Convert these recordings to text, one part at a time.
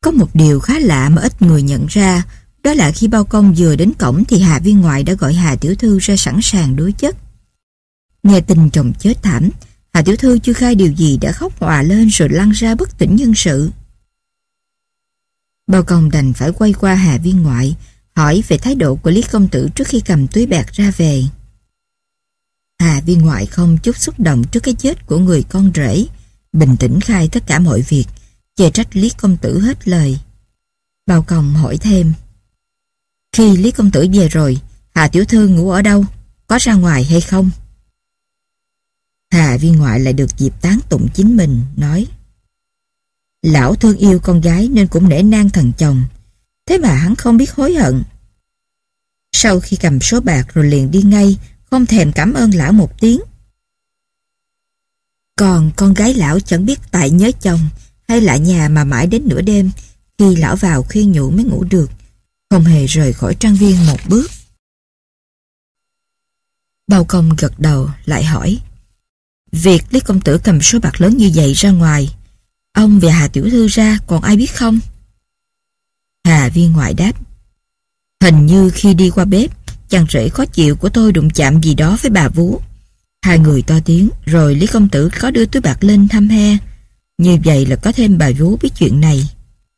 Có một điều khá lạ mà ít người nhận ra, đó là khi bao công vừa đến cổng thì Hà viên ngoại đã gọi Hà tiểu thư ra sẵn sàng đối chất. Nghe tin chồng chết thảm, Hà tiểu thư chưa khai điều gì đã khóc òa lên rồi lăn ra bất tỉnh nhân sự. Bao công đành phải quay qua Hà viên ngoại, hỏi về thái độ của Lý công tử trước khi cầm túi bạc ra về. Hà viên ngoại không chút xúc động trước cái chết của người con rể, bình tĩnh khai tất cả mọi việc, chê trách Lý công tử hết lời. Bao công hỏi thêm: Khi Lý công tử về rồi, Hà tiểu thư ngủ ở đâu? Có ra ngoài hay không? Hà viên ngoại lại được dịp tán tụng chính mình, nói: Lão thương yêu con gái nên cũng nể nang thần chồng, thế mà hắn không biết hối hận. Sau khi cầm số bạc rồi liền đi ngay, không thèm cảm ơn lão một tiếng. Còn con gái lão chẳng biết tại nhớ chồng hay lại nhà mà mãi đến nửa đêm, khi lão vào khuyên nhủ mới ngủ được, không hề rời khỏi trang viên một bước. Bao công gật đầu lại hỏi: Việc Lý công tử cầm số bạc lớn như vậy ra ngoài, ông và Hà tiểu thư ra còn ai biết không? Hà viên ngoại đáp: Hình như khi đi qua bếp, chàng rể khó chịu của tôi đụng chạm gì đó với bà vú. Hai người to tiếng, rồi Lý công tử có đưa túi bạc lên thăm he. Như vậy là có thêm bà vú biết chuyện này.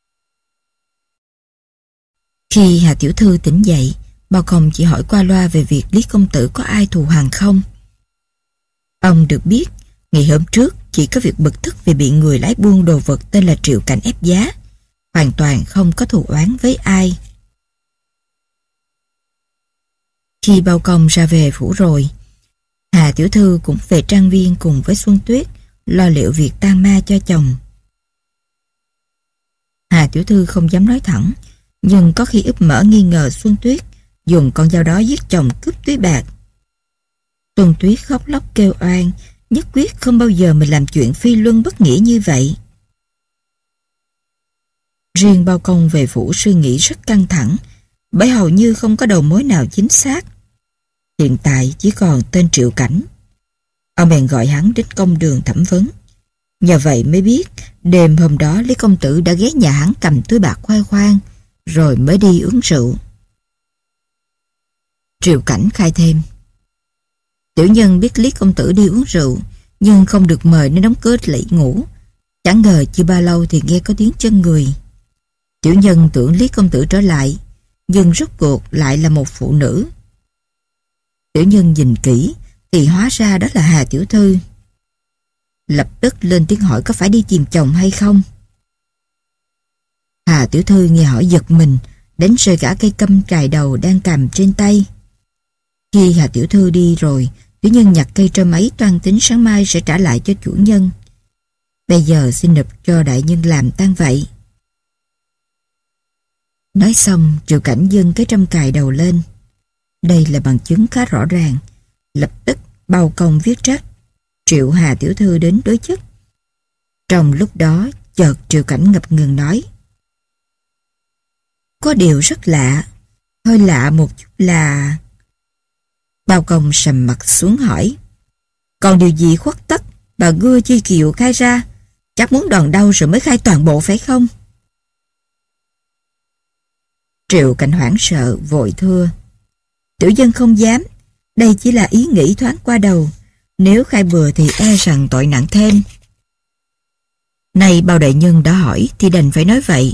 Khi Hà tiểu thư tỉnh dậy, bao công chỉ hỏi qua loa về việc Lý công tử có ai thù hằn không. Ông được biết, ngày hôm trước chỉ có việc bực tức vì bị người lái buôn đồ vật tên là Triệu Cảnh ép giá, hoàn toàn không có thù oán với ai. Khi bao công ra về phủ rồi, Hà tiểu thư cũng về trang viên cùng với Xuân Tuyết, lo liệu việc tang ma cho chồng. Hà tiểu thư không dám nói thẳng, nhưng có khi úp mở nghi ngờ Xuân Tuyết dùng con dao đó giết chồng cướp túi bạc. Xuân Tuyết khóc lóc kêu oan, nhất quyết không bao giờ mình làm chuyện phi luân bất nghĩa như vậy. Riêng bao công về phủ suy nghĩ rất căng thẳng, bởi hầu như không có đầu mối nào chính xác. Hiện tại chỉ còn tên Triệu Cảnh. Ông bèn gọi hắn đến công đường thẩm vấn. Nhờ vậy mới biết đêm hôm đó Lý công tử đã ghé nhà hắn cầm túi bạc khoe khoang, rồi mới đi uống rượu. Triệu Cảnh khai thêm: Tiểu nhân biết Lý công tử đi uống rượu, nhưng không được mời nên đóng cửa lại ngủ. Chẳng ngờ chưa bao lâu thì nghe có tiếng chân người. Tiểu nhân tưởng Lý công tử trở lại, nhưng rốt cuộc lại là một phụ nữ. Tiểu nhân nhìn kỹ thì hóa ra đó là Hà tiểu thư. Lập tức lên tiếng hỏi có phải đi tìm chồng hay không. Hà tiểu thư nghe hỏi giật mình, đánh rơi cả cây câm cài đầu đang cầm trên tay. Khi Hà tiểu thư đi rồi, tiểu nhân nhặt cây trâm ấy toan tính sáng mai sẽ trả lại cho chủ nhân. Bây giờ xin nộp cho đại nhân làm tang vậy. Nói xong, Triệu Cảnh dâng cái trâm cài đầu lên. Đây là bằng chứng khá rõ ràng. Lập tức bao công viết trách triệu Hà tiểu thư đến đối chất. Trong lúc đó, chợt Triệu Cảnh ngập ngừng nói: Có điều rất lạ, hơi lạ một chút là... Bao công sầm mặt xuống hỏi: Còn điều gì khuất tất bà Gưa Chi Kiều khai ra? Chắc muốn đòn đau rồi mới khai toàn bộ phải không? Triệu Cảnh hoảng sợ vội thưa: Tiểu dân không dám, đây chỉ là ý nghĩ thoáng qua đầu, nếu khai bừa thì e rằng tội nặng thêm. Nay bao đại nhân đã hỏi thì đành phải nói vậy.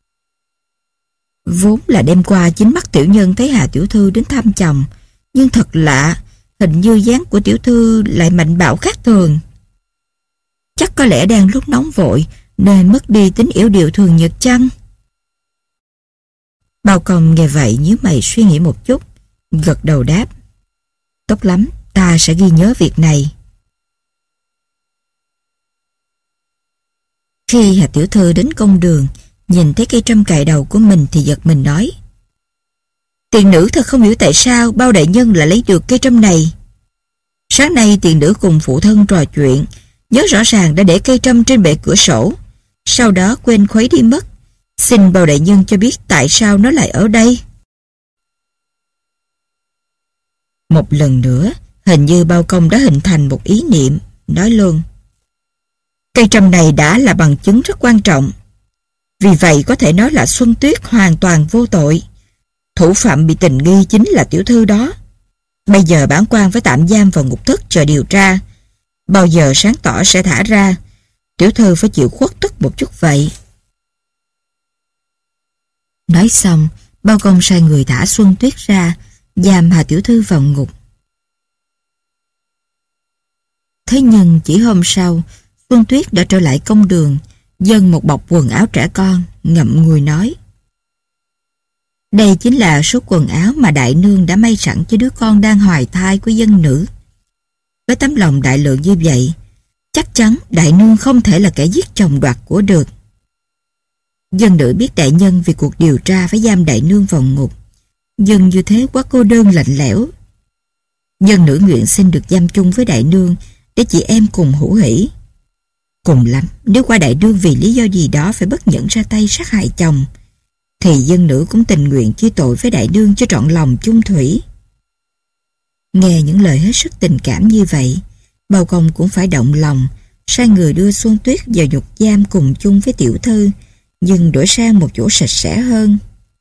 Vốn là đêm qua chính mắt tiểu nhân thấy Hà tiểu thư đến thăm chồng, nhưng thật lạ, hình như dáng của tiểu thư lại mạnh bạo khác thường. Chắc có lẽ đang lúc nóng vội nên mất đi tính yểu điệu thường nhật chăng? Bao công nghe vậy nhíu mày suy nghĩ một chút, gật đầu đáp: Tốt lắm, ta sẽ ghi nhớ việc này. Khi Hà tiểu thư đến công đường, nhìn thấy cây trâm cài đầu của mình thì giật mình nói: Tiền nữ thật không hiểu tại sao bao đại nhân lại lấy được cây trâm này. Sáng nay tiền nữ cùng phụ thân trò chuyện, nhớ rõ ràng đã để cây trâm trên bệ cửa sổ, sau đó quên khuấy đi mất. Xin bao đại nhân cho biết tại sao nó lại ở đây. Một lần nữa, hình như bao công đã hình thành một ý niệm, nói luôn: Cây trâm này đã là bằng chứng rất quan trọng. Vì vậy có thể nói là Xuân Tuyết hoàn toàn vô tội. Thủ phạm bị tình nghi chính là tiểu thư đó. Bây giờ bản quan phải tạm giam vào ngục thất chờ điều tra. Bao giờ sáng tỏ sẽ thả ra. Tiểu thư phải chịu khuất tức một chút vậy. Nói xong, Bao Công sai người thả Xuân Tuyết ra, giam Hà tiểu thư vào ngục. Thế nhưng chỉ hôm sau, Xuân Tuyết đã trở lại công đường, dâng một bọc quần áo trẻ con, ngậm ngùi nói: đây chính là số quần áo mà đại nương đã may sẵn cho đứa con đang hoài thai của dân nữ. Với tấm lòng đại lượng như vậy, chắc chắn đại nương không thể là kẻ giết chồng đoạt của được. Dân nữ biết đại nhân vì cuộc điều tra phải giam đại nương vào ngục. Dân như thế quá cô đơn lạnh lẽo. Dân nữ nguyện xin được giam chung với đại nương để chị em cùng hữu hỉ. Cùng lắm, nếu qua đại nương vì lý do gì đó phải bất nhẫn ra tay sát hại chồng, thì dân nữ cũng tình nguyện chia tội với đại nương cho trọn lòng chung thủy. Nghe những lời hết sức tình cảm như vậy, Bao Công cũng phải động lòng, sai người đưa Xuân Tuyết vào nhục giam cùng chung với tiểu thư, nhưng đổi sang một chỗ sạch sẽ hơn.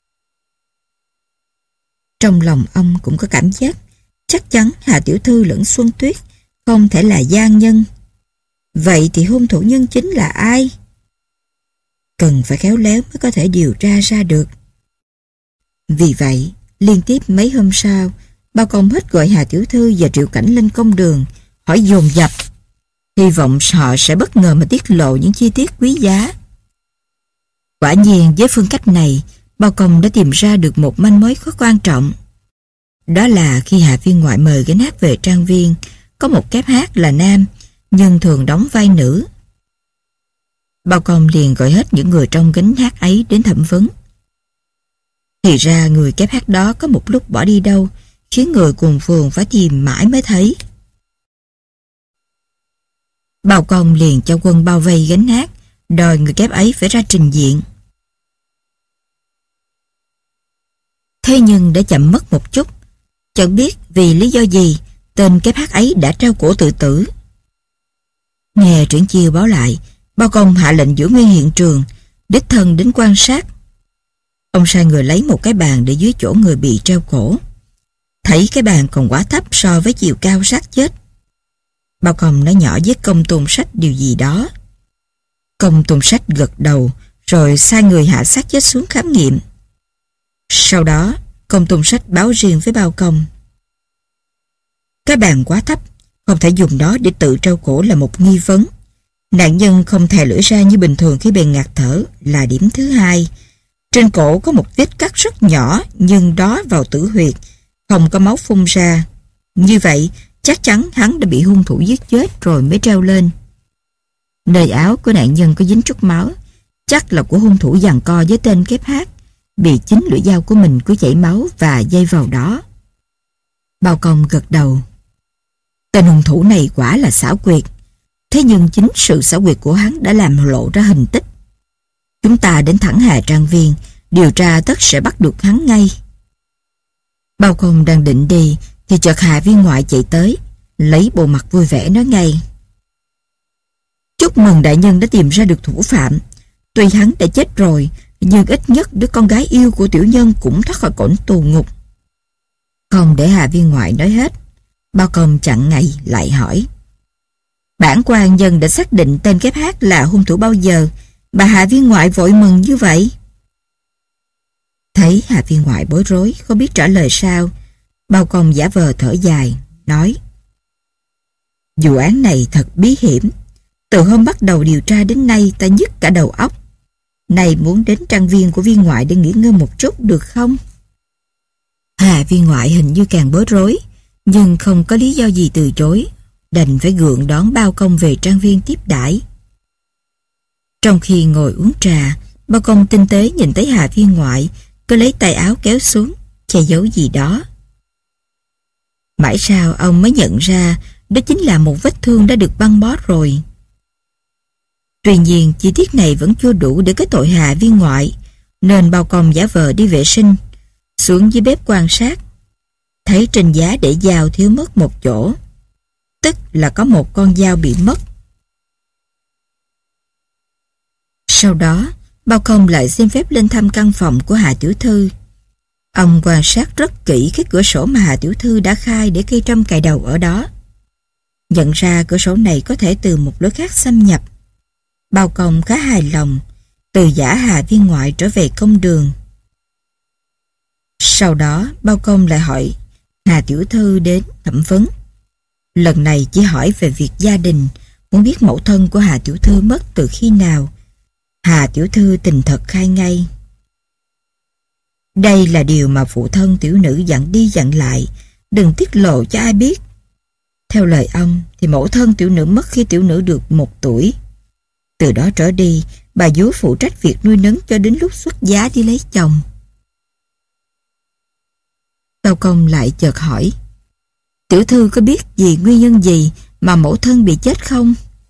Trong lòng ông cũng có cảm giác chắc chắn Hà tiểu thư lẫn Xuân Tuyết không thể là gian nhân. Vậy thì hung thủ nhân chính là ai? Cần phải khéo léo mới có thể điều tra ra được. Vì vậy, liên tiếp mấy hôm sau, Bao Công hết gọi Hà tiểu thư và Triệu Cảnh lên công đường, hỏi dồn dập, hy vọng họ sẽ bất ngờ mà tiết lộ những chi tiết quý giá. Quả nhiên với phương cách này, Bao Công đã tìm ra được một manh mối có quan trọng. Đó là khi Hạ viên ngoại mời gánh hát về trang viên, có một kép hát là nam, nhưng thường đóng vai nữ. Bao Công liền gọi hết những người trong gánh hát ấy đến thẩm vấn. Thì ra người kép hát đó có một lúc bỏ đi đâu, khiến người cùng phường phải tìm mãi mới thấy. Bao Công liền cho quân bao vây gánh hát, đòi người kép ấy phải ra trình diện. Thế nhưng đã chậm mất một chút, chẳng biết vì lý do gì tên kép hát ấy đã treo cổ tự tử. Nghe Triển Chiêu báo lại, Bao Công hạ lệnh giữ nguyên hiện trường, đích thân đến quan sát. Ông sai người lấy một cái bàn để dưới chỗ người bị treo cổ. Thấy cái bàn còn quá thấp so với chiều cao xác chết. Bao Công nói nhỏ với Công Tôn Sách điều gì đó. Công Tôn Sách gật đầu, rồi sai người hạ xác chết xuống khám nghiệm. Sau đó, Công Tôn Sách báo riêng với Bao Công. Cái bàn quá thấp, không thể dùng đó để tự treo cổ là một nghi vấn. Nạn nhân không thè lưỡi ra như bình thường khi bề ngạt thở là điểm thứ hai. Trên cổ có một vết cắt rất nhỏ, nhưng đó vào tử huyệt, không có máu phun ra. Như vậy, chắc chắn hắn đã bị hung thủ giết chết rồi mới treo lên. Nơi áo của nạn nhân có dính chút máu, chắc là của hung thủ giằng co với tên kép hát, bị chính lưỡi dao của mình cứ chảy máu và dây vào đó. Bao Công gật đầu. Tên hung thủ này quả là xảo quyệt. Thế nhưng chính sự xảo quyệt của hắn đã làm lộ ra hình tích. Chúng ta đến thẳng Hà Trang Viên, điều tra tất sẽ bắt được hắn ngay. Bao Công đang định đi thì chợt Hạ viên ngoại chạy tới, lấy bộ mặt vui vẻ nói ngay: chúc mừng đại nhân đã tìm ra được thủ phạm. Tuy hắn đã chết rồi, nhưng ít nhất đứa con gái yêu của tiểu nhân cũng thoát khỏi cổng tù ngục. Không để Hạ viên ngoại nói hết, Bao Công chặn ngay lại hỏi: bản quan nhân đã xác định tên kép hát là hung thủ bao giờ bà Hạ viên ngoại vội mừng như vậy? Thấy Hạ viên ngoại bối rối không biết trả lời sao, Bao Công giả vờ thở dài nói: vụ án này thật bí hiểm. Từ hôm bắt đầu điều tra đến nay ta nhức cả đầu óc. Này muốn đến trang viên của viên ngoại để nghỉ ngơi một chút được không? Hạ viên ngoại hình như càng bối rối, nhưng không có lý do gì từ chối, đành phải gượng đón Bao Công về trang viên tiếp đãi. Trong khi ngồi uống trà, Bao Công tinh tế nhìn thấy Hạ viên ngoại cứ lấy tay áo kéo xuống, che giấu gì đó. Mãi sau ông mới nhận ra đó chính là một vết thương đã được băng bó rồi. Tuy nhiên chi tiết này vẫn chưa đủ để kết tội Hạ viên ngoại, nên Bao Công giả vờ đi vệ sinh, xuống dưới bếp quan sát. Thấy trên giá để dao thiếu mất một chỗ, tức là có một con dao bị mất. Sau đó Bao Công lại xin phép lên thăm căn phòng của Hà tiểu thư. Ông quan sát rất kỹ cái cửa sổ mà Hà tiểu thư đã khai để cây trâm cài đầu ở đó. Nhận ra cửa sổ này có thể từ một lối khác xâm nhập. Bao Công khá hài lòng, từ giả Hà viên ngoại trở về công đường. Sau đó Bao Công lại hỏi Hà tiểu thư đến thẩm vấn. Lần này chỉ hỏi về việc gia đình, muốn biết mẫu thân của Hà tiểu thư mất từ khi nào. Hà tiểu thư tình thật khai ngay. Đây là điều mà phụ thân tiểu nữ dặn đi dặn lại, đừng tiết lộ cho ai biết. Theo lời ông thì mẫu thân tiểu nữ mất khi tiểu nữ được 1 tuổi. Từ đó trở đi, bà vú phụ trách việc nuôi nấng cho đến lúc xuất giá đi lấy chồng. Bao Công lại chợt hỏi, tiểu thư có biết vì nguyên nhân gì mà mẫu thân bị chết không?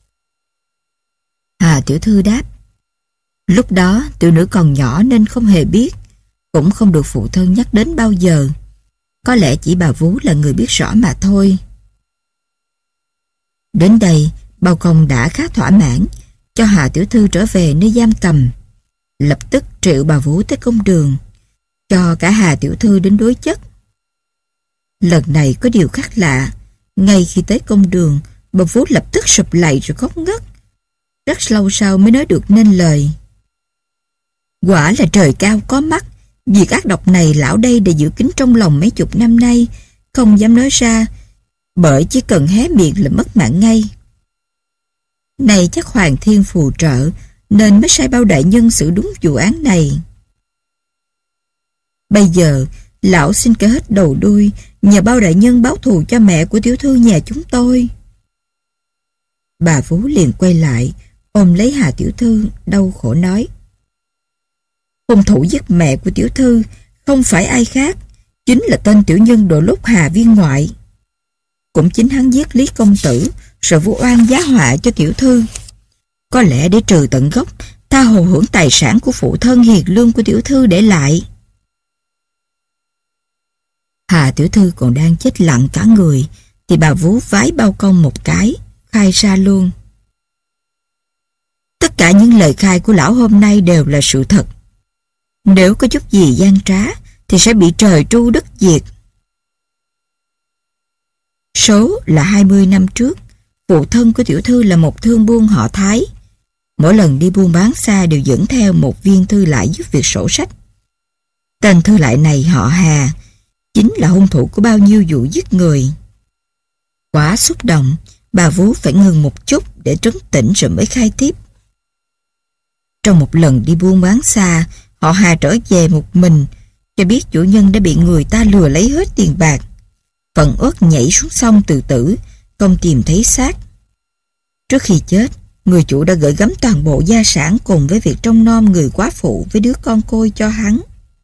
Hà tiểu thư đáp, lúc đó tiểu nữ còn nhỏ nên không hề biết, cũng không được phụ thân nhắc đến bao giờ. Có lẽ chỉ bà vú là người biết rõ mà thôi. Đến đây, Bao Công đã khá thỏa mãn, cho Hà tiểu thư trở về nơi giam cầm. Lập tức triệu bà vú tới công đường, cho cả Hà tiểu thư đến đối chất. Lần này có điều khác lạ, ngay khi tới công đường, bà vú lập tức sụp lạy rồi khóc ngất. Rất lâu sau mới nói được nên lời. Quả là trời cao có mắt, việc ác độc này lão đây đã giữ kín trong lòng mấy chục năm nay, không dám nói ra, bởi chỉ cần hé miệng là mất mạng ngay. Này chắc Hoàng Thiên phù trợ, nên mới sai Bao đại nhân xử đúng vụ án này. Bây giờ, lão xin kể hết đầu đuôi, nhờ Bao đại nhân báo thù cho mẹ của tiểu thư nhà chúng tôi. Bà vú liền quay lại, ôm lấy Hà tiểu thư, đau khổ nói. Hung thủ giết mẹ của tiểu thư không phải ai khác, chính là tên tiểu nhân đồ lốt Hà viên ngoại. Cũng chính hắn giết Lý công tử, rồi vu oan giá họa cho tiểu thư. Có lẽ để trừ tận gốc, tha hồ hưởng tài sản của phụ thân hiền lương của tiểu thư để lại. Hà tiểu thư còn đang chết lặng cả người, thì bà vú vái Bao Công một cái, khai ra luôn. Tất cả những lời khai của lão hôm nay đều là sự thật. Nếu có chút gì gian trá, thì sẽ bị trời tru đất diệt. Số là 20 năm trước, phụ thân của tiểu thư là một thương buôn họ Thái. Mỗi lần đi buôn bán xa đều dẫn theo một viên thư lại giúp việc sổ sách. Tên thư lại này họ Hà, chính là hung thủ của bao nhiêu vụ giết người. Quá xúc động, bà vú phải ngừng một chút để trấn tĩnh rồi mới khai tiếp. Trong một lần đi buôn bán xa, họ Hà trở về một mình, cho biết chủ nhân đã bị người ta lừa lấy hết tiền bạc. Phẫn uất nhảy xuống sông tự tử, không tìm thấy xác. Trước khi chết, người chủ đã gửi gắm toàn bộ gia sản cùng với việc trông nom người quá phụ với đứa con côi cho hắn.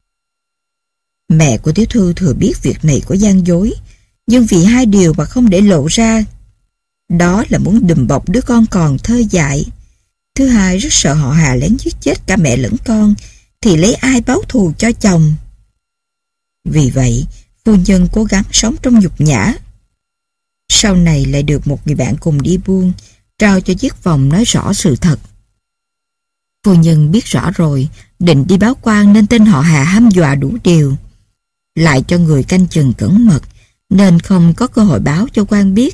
Mẹ của tiểu thư thừa biết việc này có gian dối, nhưng vì hai điều mà không để lộ ra. Đó là muốn đùm bọc đứa con còn thơ dại. Thứ hai, rất sợ họ Hà lén giết chết cả mẹ lẫn con, thì lấy ai báo thù cho chồng. Vì vậy, phu nhân cố gắng sống trong nhục nhã. Sau này lại được một người bạn cùng đi buôn, trao cho chiếc vòng nói rõ sự thật. Phu nhân biết rõ rồi, định đi báo quan nên tên họ Hà hăm dọa đủ điều. Lại cho người canh chừng cẩn mật, nên không có cơ hội báo cho quan biết.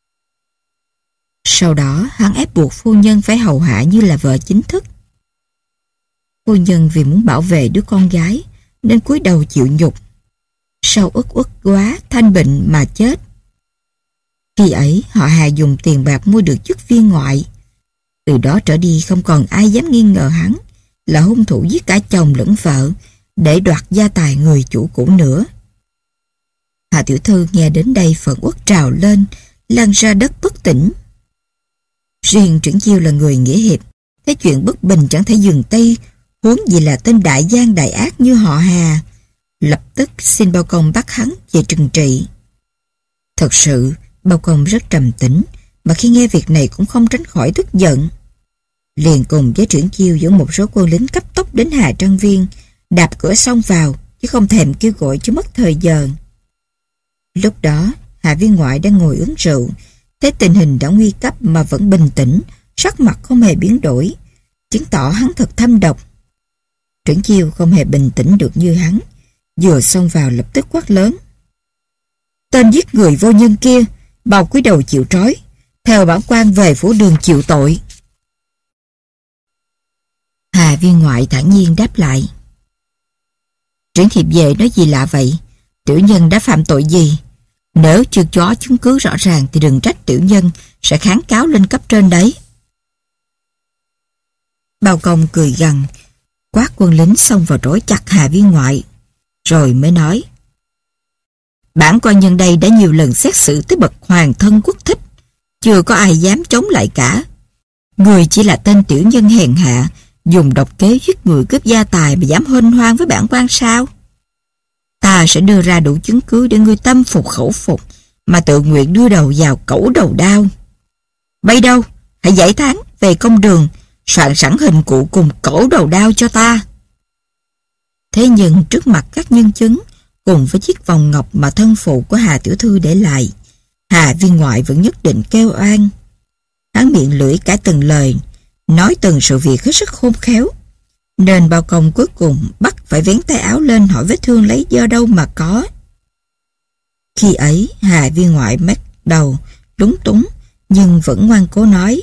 Sau đó, hắn ép buộc phu nhân phải hầu hạ như là vợ chính thức. Phu nhân vì muốn bảo vệ đứa con gái, nên cúi đầu chịu nhục. Sau uất quá, thanh bệnh mà chết. Khi ấy, họ Hà dùng tiền bạc mua được chức viên ngoại. Từ đó trở đi không còn ai dám nghi ngờ hắn là hung thủ giết cả chồng lẫn vợ để đoạt gia tài người chủ cũ nữa. Hà tiểu thư nghe đến đây phẫn uất trào lên, lăn ra đất bất tỉnh. Riêng Triển Chiêu là người nghĩa hiệp, thấy chuyện bất bình chẳng thể dừng tay, huống gì là tên đại gian đại ác như họ Hà, lập tức xin Bao Công bắt hắn về trừng trị. Thật sự, Bao Công rất trầm tĩnh, mà khi nghe việc này cũng không tránh khỏi tức giận. Liền cùng với Triển Chiêu dẫn một số quân lính cấp tốc đến Hà Trang Viên, đạp cửa xông vào, chứ không thèm kêu gọi cho mất thời giờ. Lúc đó, Hà viên ngoại đang ngồi uống rượu, thấy tình hình đã nguy cấp mà vẫn bình tĩnh, sắc mặt không hề biến đổi, chứng tỏ hắn thật thâm độc. Triển Chiêu không hề bình tĩnh được như hắn, vừa xông vào lập tức quát lớn: Tên giết người vô nhân kia, mau cúi đầu chịu trói, theo bản quan về phủ đường chịu tội. Hà Viên Ngoại thản nhiên đáp lại: Triển Thiệp về nói gì lạ vậy? Tiểu nhân đã phạm tội gì? Nếu chưa có chứng cứ rõ ràng thì đừng trách tiểu nhân sẽ kháng cáo lên cấp trên đấy. Bao Công cười gằn, quát quân lính xông vào trói chặt Hà Viên Ngoại, rồi mới nói: Bản quan nhân đây đã nhiều lần xét xử tới bậc hoàng thân quốc thích, chưa có ai dám chống lại cả. Người chỉ là tên tiểu nhân hèn hạ, dùng độc kế giết người cướp gia tài mà dám huênh hoang với bản quan sao? Ta sẽ đưa ra đủ chứng cứ để ngươi tâm phục khẩu phục, mà tự nguyện đưa đầu vào cẩu đầu đao. Bây đâu, hãy giải tán về công đường, soạn sẵn hình cụ cùng cẩu đầu đao cho ta. Thế nhưng trước mặt các nhân chứng, cùng với chiếc vòng ngọc mà thân phụ của Hà tiểu thư để lại, Hà Viên Ngoại vẫn nhất định kêu oan. Hắn miệng lưỡi cãi từng lời, nói từng sự việc hết sức khôn khéo, nên Bao Công cuối cùng bắt phải vén tay áo lên hỏi vết thương lấy do đâu mà có. Khi ấy Hà Viên Ngoại mét đầu lúng túng, nhưng vẫn ngoan cố nói: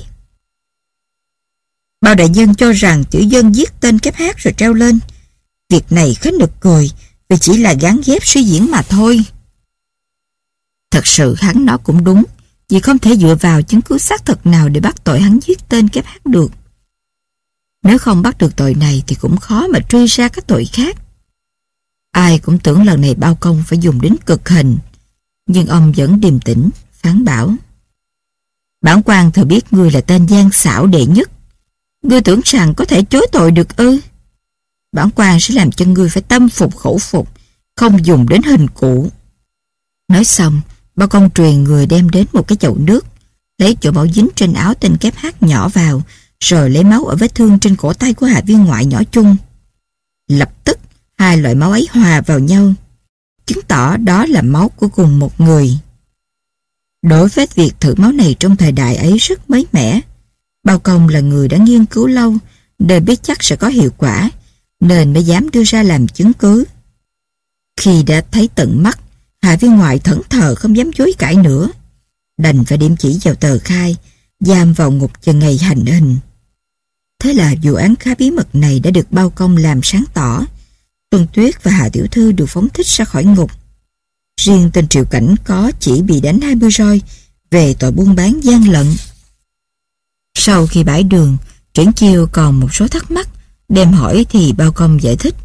Bao đại nhân cho rằng tiểu dân giết tên kép hát rồi treo lên. Việc này khá nực cười, vì chỉ là gán ghép suy diễn mà thôi. Thật sự hắn nói cũng đúng, vì không thể dựa vào chứng cứ xác thực nào để bắt tội hắn giết tên kép hát được. Nếu không bắt được tội này thì cũng khó mà truy ra các tội khác. Ai cũng tưởng lần này Bao Công phải dùng đến cực hình, nhưng ông vẫn điềm tĩnh, phán bảo: Bản quan thừa biết ngươi là tên gian xảo đệ nhất. Ngươi tưởng rằng có thể chối tội được ư? Bản quan sẽ làm cho ngươi phải tâm phục khẩu phục, không dùng đến hình cụ. Nói xong, Bao Công truyền người đem đến một cái chậu nước, lấy chỗ máu dính trên áo tên kép hát nhỏ vào, rồi lấy máu ở vết thương trên cổ tay của Hà Viên Ngoại nhỏ chung. Lập tức, hai loại máu ấy hòa vào nhau, chứng tỏ đó là máu của cùng một người. Đối với việc thử máu này trong thời đại ấy rất mới mẻ, Bao Công là người đã nghiên cứu lâu, nên biết chắc sẽ có hiệu quả, nên mới dám đưa ra làm chứng cứ. Khi đã thấy tận mắt, Hà Viên Ngoại thẫn thờ không dám chối cãi nữa, đành phải điểm chỉ vào tờ khai, giam vào ngục chờ ngày hành hình. Thế là vụ án khá bí mật này đã được Bao Công làm sáng tỏ. Xuân Tuyết và Hà tiểu thư được phóng thích ra khỏi ngục. Riêng tên Triệu Cảnh có chỉ bị đánh 20 roi về tội buôn bán gian lận. Sau khi bãi đường, Triển Chiêu còn một số thắc mắc, đem hỏi thì Bao Công giải thích: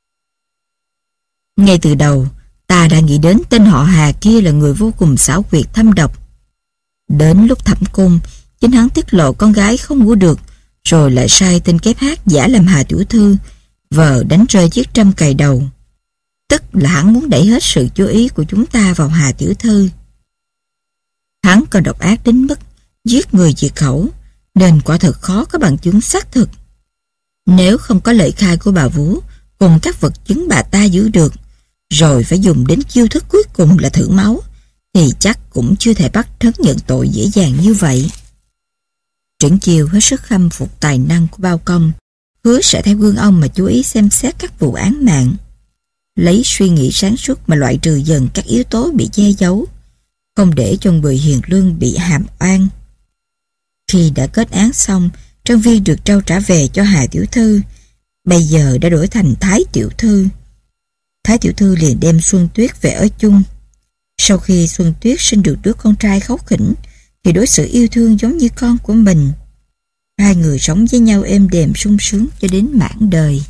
Ngay từ đầu, ta đã nghĩ đến tên họ Hà kia là người vô cùng xảo quyệt thâm độc. Đến lúc thẩm cung, chính hắn tiết lộ con gái không ngủ được, rồi lại sai tên kép hát giả làm Hà tiểu thư, vờ đánh rơi chiếc trâm cài đầu. Tức là hắn muốn đẩy hết sự chú ý của chúng ta vào Hà tiểu thư. Hắn còn độc ác đến mức giết người diệt khẩu, nên quả thật khó có bằng chứng xác thực. Nếu không có lời khai của bà Vú cùng các vật chứng bà ta giữ được, rồi phải dùng đến chiêu thức cuối cùng là thử máu, thì chắc cũng chưa thể bắt hắn nhận tội dễ dàng như vậy. Triển Chiêu hết sức khâm phục tài năng của Bao Công, hứa sẽ theo gương ông mà chú ý xem xét các vụ án mạng, lấy suy nghĩ sáng suốt mà loại trừ dần các yếu tố bị che giấu, không để cho người hiền lương bị hàm oan. Khi đã kết án xong, Trân Viên được trao trả về cho Hà tiểu thư, bây giờ đã đổi thành Thái tiểu thư. Thái tiểu thư liền đem Xuân Tuyết về ở chung. Sau khi Xuân Tuyết sinh được đứa con trai kháu khỉnh, thì đối xử yêu thương giống như con của mình. Hai người sống với nhau êm đềm sung sướng cho đến mãn đời.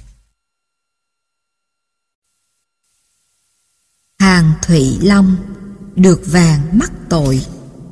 Hàn Thụy Long được vàng mắc tội.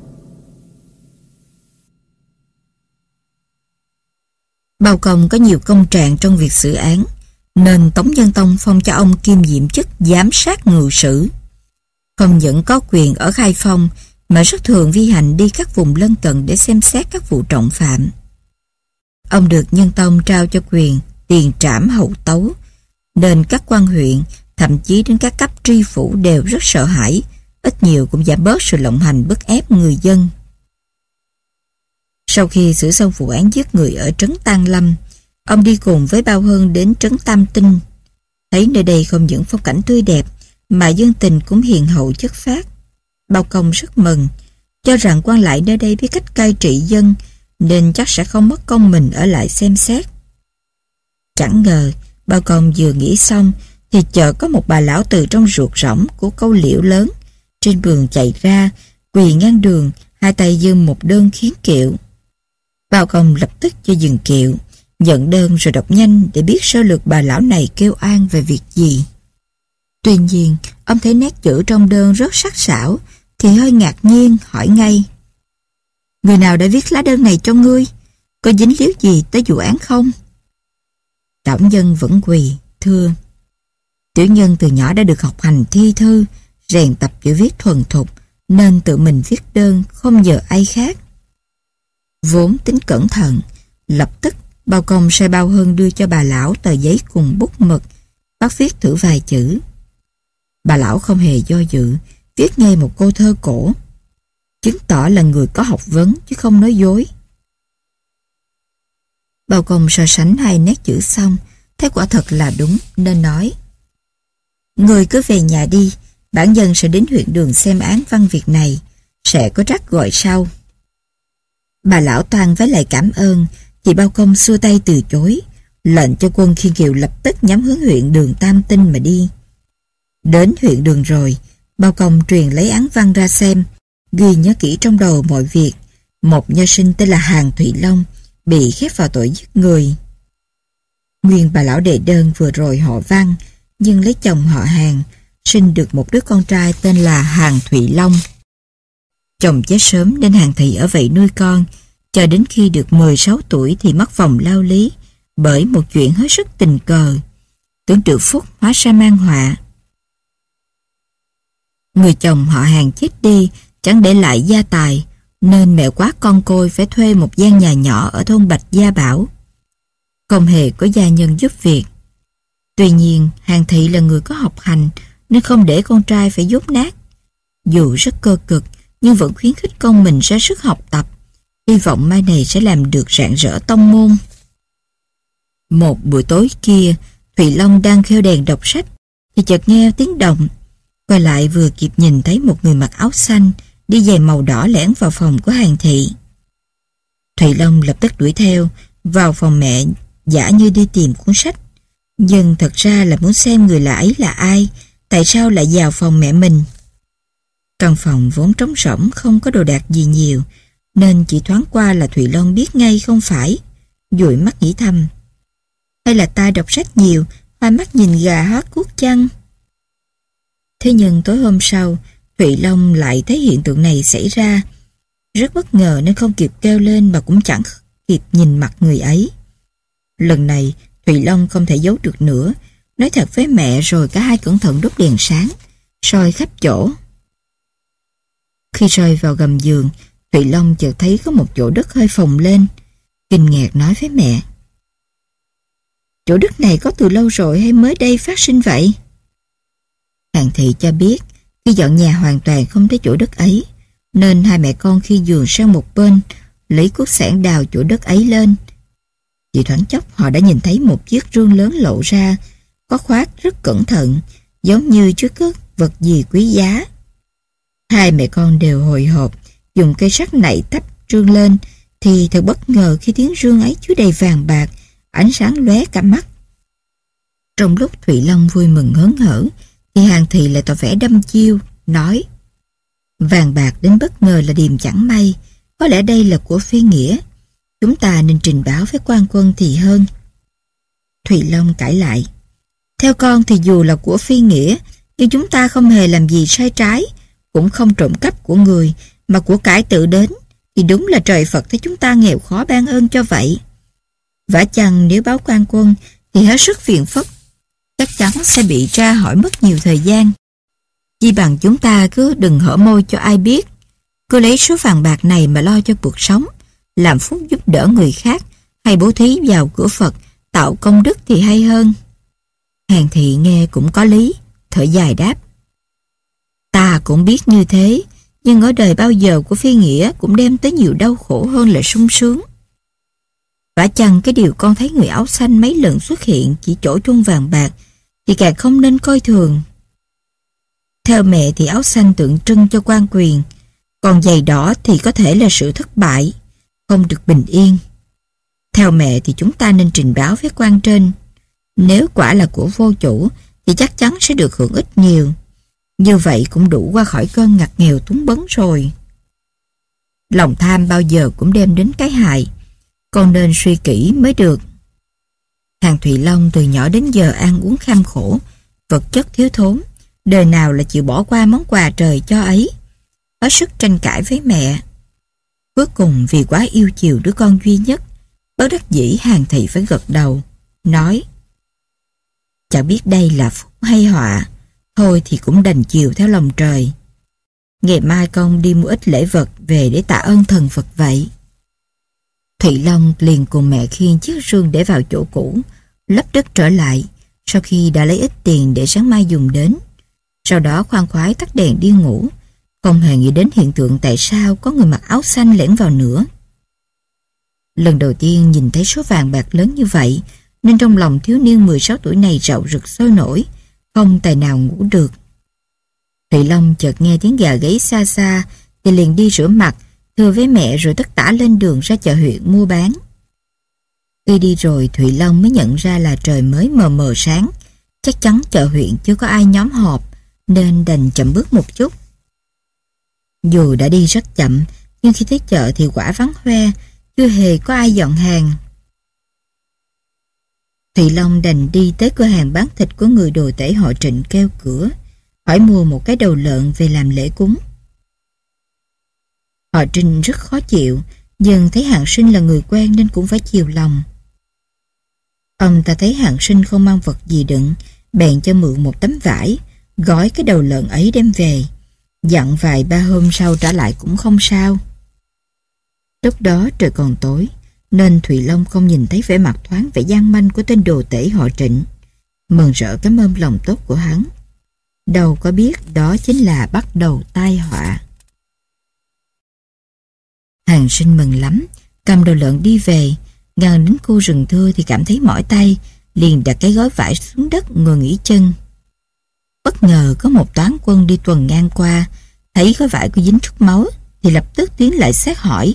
Bao Công có nhiều công trạng trong việc xử án, nên Tống Nhân Tông phong cho ông kiêm nhiệm chức giám sát ngự sử. Không những có quyền ở Khai Phong, mà rất thường vi hành đi các vùng lân cận để xem xét các vụ trọng phạm. Ông được Nhân Tông trao cho quyền tiền trảm hậu tấu, nên các quan huyện, thậm chí đến các cấp tri phủ đều rất sợ hãi, ít nhiều cũng giảm bớt sự lộng hành bức ép người dân. Sau khi xử xong vụ án giết người ở trấn Tang Lâm, ông đi cùng với Bao Hơn đến trấn Tam Tinh. Thấy nơi đây không những phong cảnh tươi đẹp, mà dân tình cũng hiền hậu chất phác. Bao Công rất mừng, cho rằng quan lại nơi đây biết cách cai trị dân, nên chắc sẽ không mất công mình ở lại xem xét. Chẳng ngờ, Bao Công vừa nghĩ xong, thì chợt có một bà lão từ trong ruột rỗng của câu liễu lớn, trên vườn chạy ra, quỳ ngang đường, hai tay giương một đơn khiến kiệu. Bao Công lập tức cho dừng kiệu, nhận đơn rồi đọc nhanh để biết sơ lược bà lão này kêu oan về việc gì. Tuy nhiên, ông thấy nét chữ trong đơn rất sắc sảo, thì hơi ngạc nhiên hỏi ngay: người nào đã viết lá đơn này cho ngươi? Có dính líu gì tới vụ án không? Lão nhân vẫn quỳ, thưa: tiểu nhân từ nhỏ đã được học hành thi thư, rèn tập chữ viết thuần thục, nên tự mình viết đơn, không nhờ ai khác. Vốn tính cẩn thận, lập tức Bao Công sai Bao Hơn đưa cho bà lão tờ giấy cùng bút mực, bắt viết thử vài chữ. Bà lão không hề do dự, viết ngay một câu thơ cổ, chứng tỏ là người có học vấn chứ không nói dối. Bao Công so sánh hai nét chữ xong, thấy quả thật là đúng, nên nói: người cứ về nhà đi, bản dân sẽ đến huyện Đường xem án văn việc này, sẽ có trắc gọi sau. Bà lão toan với lại cảm ơn, thì Bao Công xua tay từ chối, lệnh cho quân khiên kiệu lập tức nhắm hướng huyện Đường Tam Tinh mà đi. Đến huyện Đường rồi, Bao Công truyền lấy án văn ra xem, ghi nhớ kỹ trong đầu mọi việc. Một nho sinh tên là Hàn Thụy Long bị khép vào tội giết người. Nguyên bà lão đệ đơn vừa rồi họ Văn, nhưng lấy chồng họ Hàn, sinh được một đứa con trai tên là Hàn Thụy Long. Chồng chết sớm nên Hàn Thị ở vậy nuôi con, cho đến khi được 16 tuổi thì mất vòng lao lý bởi một chuyện hết sức tình cờ. Tưởng triệu phúc hóa ra mang họa. Người chồng họ Hàn chết đi, chẳng để lại gia tài, nên mẹ quá con côi phải thuê một gian nhà nhỏ ở thôn Bạch Gia Bảo. Không hề có gia nhân giúp việc. Tuy nhiên, Hàn Thị là người có học hành, nên không để con trai phải dốt nát. Dù rất cơ cực, nhưng vẫn khuyến khích con mình ra sức học tập, hy vọng mai này sẽ làm được rạng rỡ tông môn. Một buổi tối kia, Thụy Long đang khêu đèn đọc sách, thì chợt nghe tiếng động. Quay lại vừa kịp nhìn thấy một người mặc áo xanh, đi giày màu đỏ lẻn vào phòng của Hàn Thị. Thụy Long lập tức đuổi theo, vào phòng mẹ, giả như đi tìm cuốn sách. Nhưng thật ra là muốn xem người lạ ấy là ai, tại sao lại vào phòng mẹ mình. Căn phòng vốn trống rỗng, không có đồ đạc gì nhiều, nên chỉ thoáng qua là Thụy Long biết ngay không phải. Dụi mắt nghĩ thầm: hay là ta đọc sách nhiều, hoa mắt nhìn gà hót cuốc chăng? Thế nhưng tối hôm sau, Thụy Long lại thấy hiện tượng này xảy ra. Rất bất ngờ nên không kịp kêu lên, mà cũng chẳng kịp nhìn mặt người ấy. Lần này, Thụy Long không thể giấu được nữa, nói thật với mẹ, rồi cả hai cẩn thận đốt đèn sáng, soi khắp chỗ. Khi rơi vào gầm giường, Thụy Long chợt thấy có một chỗ đất hơi phồng lên, kinh ngạc nói với mẹ: chỗ đất này có từ lâu rồi hay mới đây phát sinh vậy? Hàn Thị cho biết khi dọn nhà hoàn toàn không thấy chỗ đất ấy, nên hai mẹ con khi giường sang một bên, lấy cuốc xẻng đào chỗ đất ấy lên. Chỉ thoáng chốc họ đã nhìn thấy một chiếc rương lớn lộ ra, có khoác rất cẩn thận, giống như chứa cất vật gì quý giá. Hai mẹ con đều hồi hộp, dùng cây sắt nạy tách rương lên, thì thật bất ngờ khi tiếng rương ấy chứa đầy vàng bạc, ánh sáng lóe cả mắt. Trong lúc Thụy Long vui mừng hớn hở, thì Hàn Thị lại tỏ vẻ đăm chiêu, nói: vàng bạc đến bất ngờ là điềm chẳng may, có lẽ đây là của Phi Nghĩa, chúng ta nên trình báo với quan quân thì hơn. Thụy Long cãi lại: theo con thì dù là của Phi Nghĩa, nhưng chúng ta không hề làm gì sai trái, cũng không trộm cắp của người, mà của cải tự đến, thì đúng là trời Phật thấy chúng ta nghèo khó ban ơn cho vậy. Vả chăng nếu báo quan quân thì hết sức phiền phức, chắc chắn sẽ bị tra hỏi mất nhiều thời gian. Chi bằng chúng ta cứ đừng hở môi cho ai biết, cứ lấy số vàng bạc này mà lo cho cuộc sống, làm phúc giúp đỡ người khác, hay bố thí vào cửa Phật, tạo công đức thì hay hơn. Hàn Thị nghe cũng có lý, thở dài đáp: ta cũng biết như thế, nhưng ở đời bao giờ của Phi Nghĩa cũng đem tới nhiều đau khổ hơn là sung sướng. Vả chăng cái điều con thấy người áo xanh mấy lần xuất hiện chỉ chỗ chuông vàng bạc thì càng không nên coi thường. Theo mẹ thì áo xanh tượng trưng cho quan quyền, còn giày đỏ thì có thể là sự thất bại, không được bình yên. Theo mẹ thì chúng ta nên trình báo với quan trên. Nếu quả là của vô chủ thì chắc chắn sẽ được hưởng ít nhiều. Như vậy cũng đủ qua khỏi cơn ngặt nghèo túng bấn rồi. Lòng tham bao giờ cũng đem đến cái hại, con nên suy kỹ mới được. Hàng Thụy Long từ nhỏ đến giờ ăn uống kham khổ, vật chất thiếu thốn, đời nào là chịu bỏ qua món quà trời cho ấy. Có sức tranh cãi với mẹ. Cuối cùng vì quá yêu chiều đứa con duy nhất, bất đắc dĩ Hàng Thị phải gật đầu, nói: chẳng biết đây là phúc hay họa, thôi thì cũng đành chiều theo lòng trời. Ngày mai con đi mua ít lễ vật về để tạ ơn thần Phật vậy. Thụy Long liền cùng mẹ khiêng chiếc rương để vào chỗ cũ, lấp đất trở lại, sau khi đã lấy ít tiền để sáng mai dùng đến. Sau đó khoan khoái tắt đèn đi ngủ, không hề nghĩ đến hiện tượng tại sao có người mặc áo xanh lẻn vào nữa. Lần đầu tiên nhìn thấy số vàng bạc lớn như vậy, nên trong lòng thiếu niên 16 tuổi này rạo rực sôi nổi, không tài nào ngủ được. Thụy Long chợt nghe tiếng gà gáy xa xa, thì liền đi rửa mặt, thưa với mẹ rồi tất tả lên đường ra chợ huyện mua bán. Khi đi rồi Thụy Long mới nhận ra là trời mới mờ mờ sáng, chắc chắn chợ huyện chưa có ai nhóm họp, nên đành chậm bước một chút. Dù đã đi rất chậm, nhưng khi tới chợ thì quả vắng hoe, chưa hề có ai dọn hàng. Thụy Long đành đi tới cửa hàng bán thịt của người đồ tể họ Trịnh kêu cửa, hỏi mua một cái đầu lợn về làm lễ cúng. Họ Trịnh rất khó chịu, nhưng thấy Hạng Sinh là người quen nên cũng phải chiều lòng. Ông ta thấy Hạng Sinh không mang vật gì đựng, bèn cho mượn một tấm vải, gói cái đầu lợn ấy đem về, dặn vài ba hôm sau trả lại cũng không sao. Lúc đó trời còn tối, nên Thụy Long không nhìn thấy vẻ mặt thoáng vẻ gian manh của tên đồ tể họ Trịnh, mừng rỡ cảm ơn lòng tốt của hắn. Đâu có biết đó chính là bắt đầu tai họa. Hạng Sinh mừng lắm, cầm đầu lợn đi về, ngang đến khu rừng thưa thì cảm thấy mỏi tay, liền đặt cái gói vải xuống đất ngồi nghỉ chân. Bất ngờ có một toán quân đi tuần ngang qua, thấy gói vải có dính chút máu thì lập tức tiến lại xét hỏi.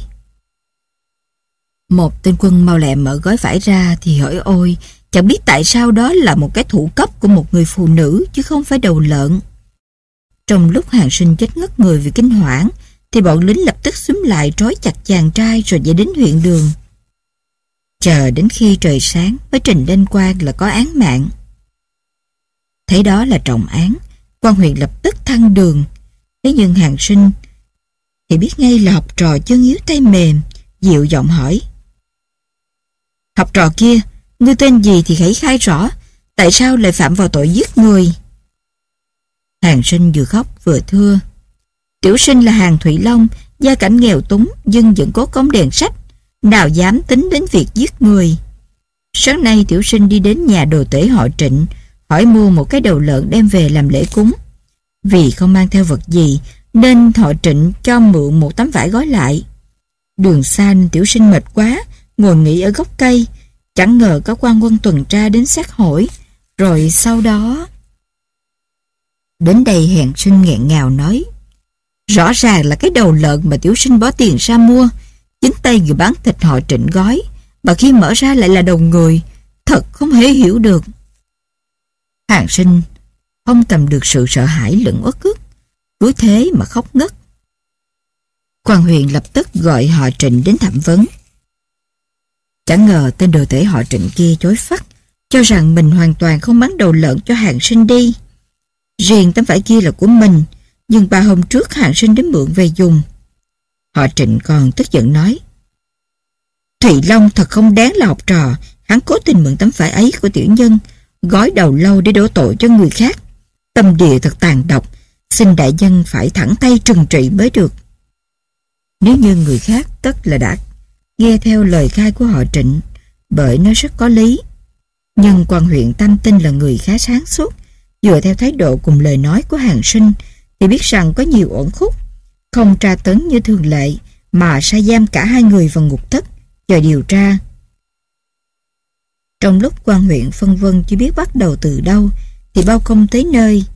Một tên quân mau lẹ mở gói vải ra thì hỏi ôi, chẳng biết tại sao đó là một cái thủ cấp của một người phụ nữ chứ không phải đầu lợn. Trong lúc Hạng Sinh chết ngất người vì kinh hoảng thì bọn lính lập tức xúm lại trói chặt chàng trai rồi dẫn đến huyện đường. Chờ đến khi trời sáng mới trình lên quan là có án mạng. Thấy đó là trọng án, quan huyện lập tức thăng đường. Thế nhưng Hạng Sinh thì biết ngay là học trò chân yếu tay mềm, dịu giọng hỏi: học trò kia, ngươi tên gì thì hãy khai rõ, tại sao lại phạm vào tội giết người? Hạng Sinh vừa khóc vừa thưa: tiểu sinh là Hàn Thụy Long, gia cảnh nghèo túng nhưng vẫn cố công đèn sách, nào dám tính đến việc giết người. Sáng nay tiểu sinh đi đến nhà đồ tể họ Trịnh, hỏi mua một cái đầu lợn đem về làm lễ cúng. Vì không mang theo vật gì nên họ Trịnh cho mượn một tấm vải gói lại. Đường xa nên tiểu sinh mệt quá, ngồi nghỉ ở gốc cây, chẳng ngờ có quan quân tuần tra đến xét hỏi, rồi sau đó... Đến đây Hạng Sinh nghẹn ngào nói: rõ ràng là cái đầu lợn mà tiểu sinh bỏ tiền ra mua, chính tay người bán thịt họ Trịnh gói, mà khi mở ra lại là đầu người, thật không hề hiểu được. Hạng Sinh không cầm được sự sợ hãi lẫn uất ức, cứ thế mà khóc ngất. Quan huyện lập tức gọi họ Trịnh đến thẩm vấn. Chẳng ngờ tên đồ tể họ Trịnh kia chối phắt, cho rằng mình hoàn toàn không bán đầu lợn cho Hạng Sinh đi. Riêng tấm vải kia là của mình, nhưng 3 hôm trước Hạng Sinh đến mượn về dùng. Họ Trịnh còn tức giận nói: Thụy Long thật không đáng là học trò, hắn cố tình mượn tấm vải ấy của tiểu nhân, gói đầu lâu để đổ tội cho người khác. Tâm địa thật tàn độc, xin đại nhân phải thẳng tay trừng trị mới được. Nếu như người khác tất là đã nghe theo lời khai của họ Trịnh, bởi nó rất có lý. Nhưng quan huyện Tam Tinh là người khá sáng suốt, dựa theo thái độ cùng lời nói của Hạng Sinh thì biết rằng có nhiều uẩn khúc, không tra tấn như thường lệ mà sai giam cả hai người vào ngục thất chờ điều tra. Trong lúc quan huyện phân vân chưa biết bắt đầu từ đâu, thì bao công tới nơi.